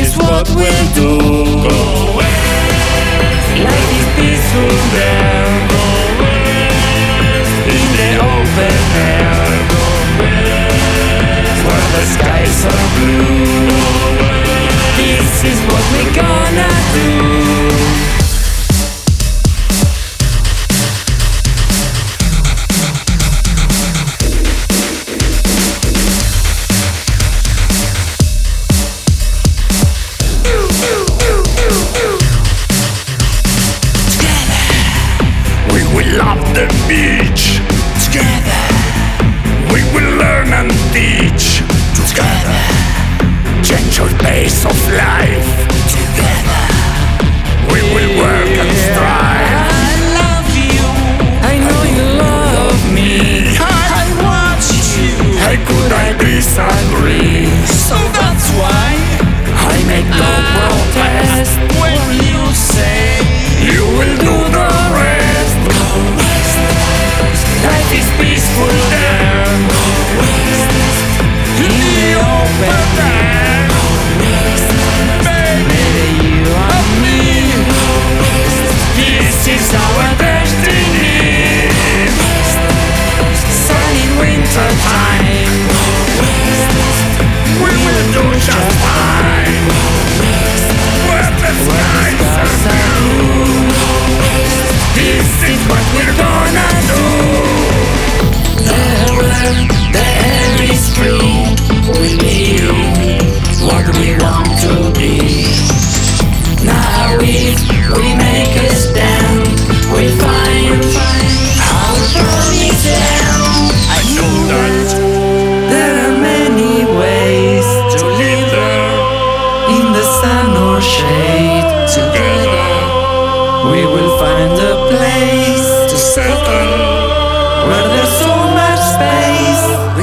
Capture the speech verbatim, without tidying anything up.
is what we'll do. Go west. Life is peaceful there. Go west. In the open air. Go west. Where the skies are blue. Go west. This is what we're gonna do. Love the beach. Together We will learn and teach. Together Change your pace of life. Together We will work and strive. I love you. I know you love me. I want you. How could I disagree? So that's why I make no protest when you say you will do the rest. life is peaceful there. In the open air. Baby, you and me. This is our destiny. Sun in winter time. We will do just fine. Where the skies are blue. This is what we're gonna do. The air is free. We be what we want to be. Now if we make a stand, we find our promised land. I know that There are many ways to live there in the sun or shade. together. We will find a place To settle where there's so much space.